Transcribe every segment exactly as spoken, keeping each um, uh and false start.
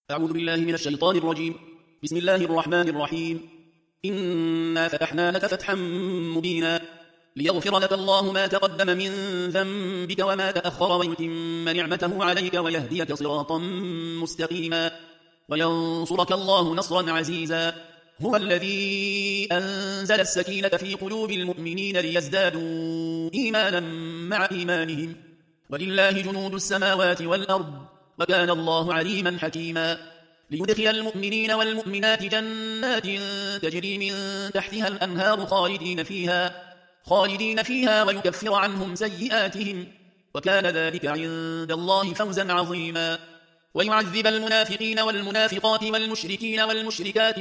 أعوذ بالله من الشيطان الرجيم. بسم الله الرحمن الرحيم. إنا فتحنا لك فتحا مبينا ليغفر لك الله ما تقدم من ذنبك وما تأخر ويتم نعمته عليك ويهديك صراطا مستقيما وينصرك الله نصرا عزيزا. هو الذي أنزل السكينة في قلوب المؤمنين ليزدادوا إيمانا مع إيمانهم ولله جنود السماوات والأرض وكان الله عليما حكيما. ليدخل المؤمنين والمؤمنات جنات تجري من تحتها الأنهار خالدين فيها خالدين فيها ويكفر عنهم سيئاتهم وكان ذلك عند الله فوزا عظيما. ويعذب المنافقين والمنافقات والمشركين والمشركات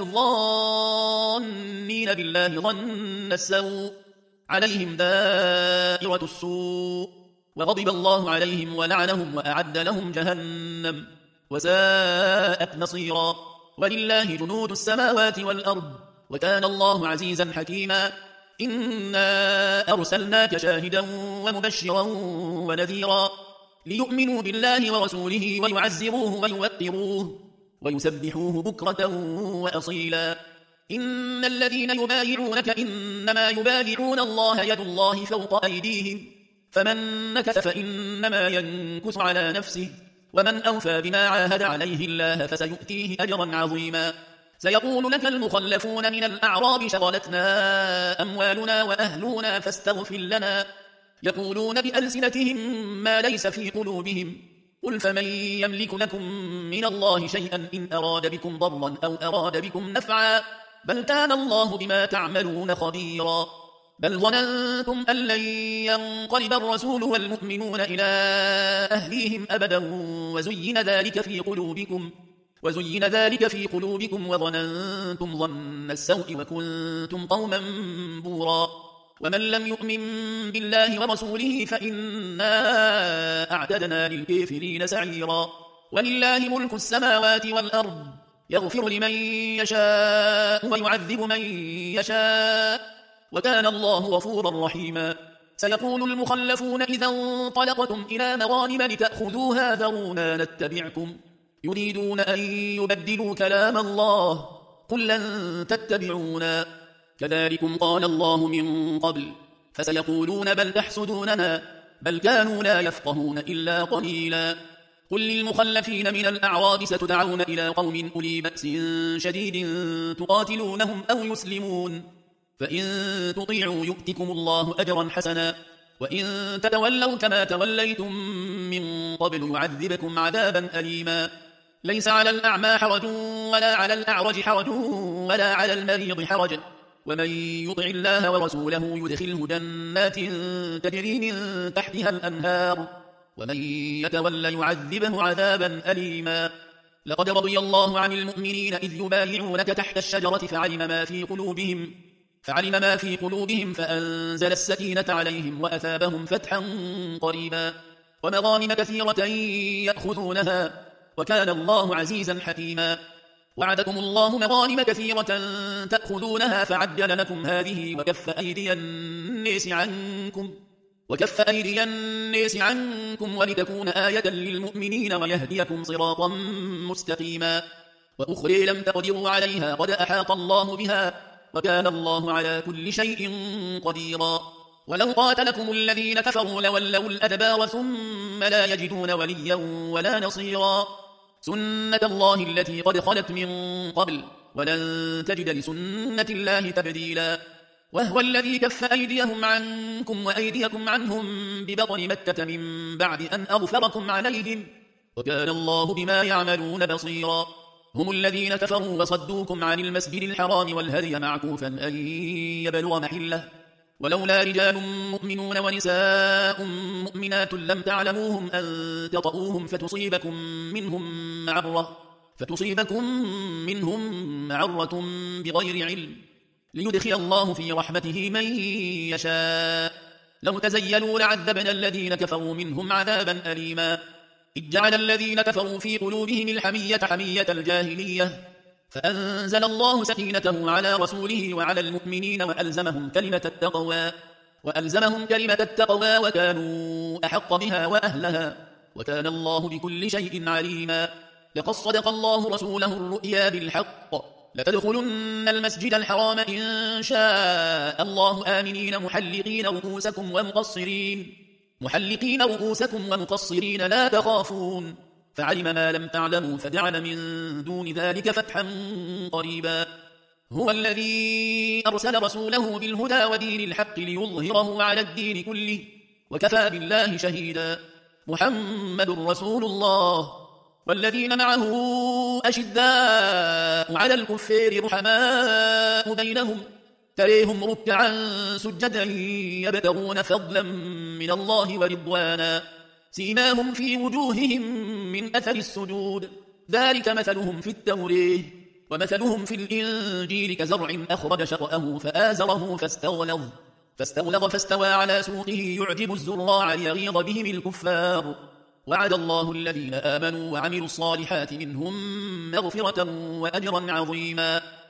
الظانين بالله ظن السوء عليهم دائرة السوء وغضب الله عليهم ولعنهم وأعد لهم جهنم وساءت مصيرا. ولله جنود السماوات والأرض وكان الله عزيزا حكيما. إنا أرسلناك شاهدا ومبشرا ونذيرا ليؤمنوا بالله ورسوله ويعزروه ويوقروه ويسبحوه بكرة وأصيلا. إن الذين يبايعونك إنما يبايعون الله يد الله فوق أيديهم فمن نكث فإنما ينكث على نفسه ومن أوفى بما عاهد عليه الله فسيؤتيه أجرا عظيما. سيقول لك المخلفون من الأعراب شغلتنا أموالنا وأهلنا فاستغفر لنا يقولون بألسنتهم ما ليس في قلوبهم قل فمن يملك لكم من الله شيئا إن أراد بكم ضرا أو أراد بكم نفعا بل كان الله بما تعملون خبيرا. بل ظننتم أن لن ينقلب الرسول والمؤمنون إلى أهليهم أبدا وزين ذلك في قلوبكم وزين ذلك في قلوبكم وظننتم ظن السوء وكنتم قوما بورا. ومن لم يؤمن بالله ورسوله فإنا أعتدنا للكافرين سعيرا. ولله ملك السماوات والأرض يغفر لمن يشاء ويعذب من يشاء وكان الله غفورا رحيما. سيقول المخلفون إذا انطلقتم إلى مغانم لتأخذوها ذرونا نتبعكم يريدون أن يبدلوا كلام الله قل لن تتبعونا كذلكم قال الله من قبل فسيقولون بل تحسدوننا بل كانوا لا يفقهون إلا قليلا. قل للمخلفين من الأعراب ستدعون إلى قوم أولي بأس شديد تقاتلونهم أو يسلمون فإن تطيعوا يؤتكم الله أجرا حسنا وإن تتولوا كما توليتم من قبل يعذبكم عذابا أليما. ليس على الأعمى حرج ولا على الأعرج حرج ولا على المريض حرج ومن يطع الله ورسوله يدخله جنات تجري من تحتها الأنهار ومن يتول يعذبه عذابا أليما. لقد رضي الله عن المؤمنين إذ يبايعونك تحت الشجرة فعلم ما في قلوبهم فعلم ما في قلوبهم فأنزل السكينة عليهم وأثابهم فتحا قريبا ومغانم كثيرة يأخذونها وكان الله عزيزا حكيما. وعدكم الله مغانم كثيرة تأخذونها فعجل لكم هذه وكف أيدي الناس عنكم وكف أيدي الناس عنكم ولتكون آية للمؤمنين ويهديكم صراطا مستقيما. وأخرى لم تقدروا عليها قد أحاط الله بها وكان الله على كل شيء قديرا. ولو قاتلكم الذين كفروا لولوا الأدبار ثم لا يجدون وليا ولا نصيرا. سنة الله التي قد خلت من قبل ولن تجد لسنة الله تبديلا. وهو الذي كف أيديهم عنكم وأيديكم عنهم ببطن مكة من بعد أن أغفركم عليهم وكان الله بما يعملون بصيرا. هم الذين كفروا وصدوكم عن المسجد الحرام والهدي معكوفا أن يبلغ محله ولولا رجال مؤمنون ونساء مؤمنات لم تعلموهم أن تطؤوهم فتصيبكم منهم معرة فتصيبكم منهم معرة بغير علم ليدخل الله في رحمته من يشاء. لو تزيلوا لعذبنا الذين كفروا منهم عذابا أليما. إذ جعل الذين كفروا في قلوبهم الحمية حمية الجاهلية فأنزل الله سكينته على رسوله وعلى المؤمنين وألزمهم كلمة التقوى وألزمهم كلمة التقوى وكانوا أحق بها وأهلها وكان الله بكل شيء عليما. لقد صدق الله رسوله الرؤيا بالحق لتدخلن المسجد الحرام إن شاء الله آمنين محلقين رؤوسكم ومقصرين محلقين رؤوسكم ومقصرين لا تخافون فعلم ما لم تعلموا فجعل من دون ذلك فتحا قريبا هو الذي أرسل رسوله بالهدى ودين الحق ليظهره على الدين كله وكفى بالله شهيدا محمد رسول الله والذين معه أشداء على الكفار رحماء بينهم تريهم ركعا سجدا يبتغون فضلا من الله ورضوانا سيماهم في وجوههم من أثر السجود ذلك مثلهم في التوريه ومثلهم في الإنجيل كزرع أخرج شطأه فآزره فاستغلظ فاستغلظ فاستوى على سوقه يعجب الزراع ليغيظ بهم الكفار وعد الله الذين آمنوا وعملوا الصالحات منهم مغفرة وأجرا عظيما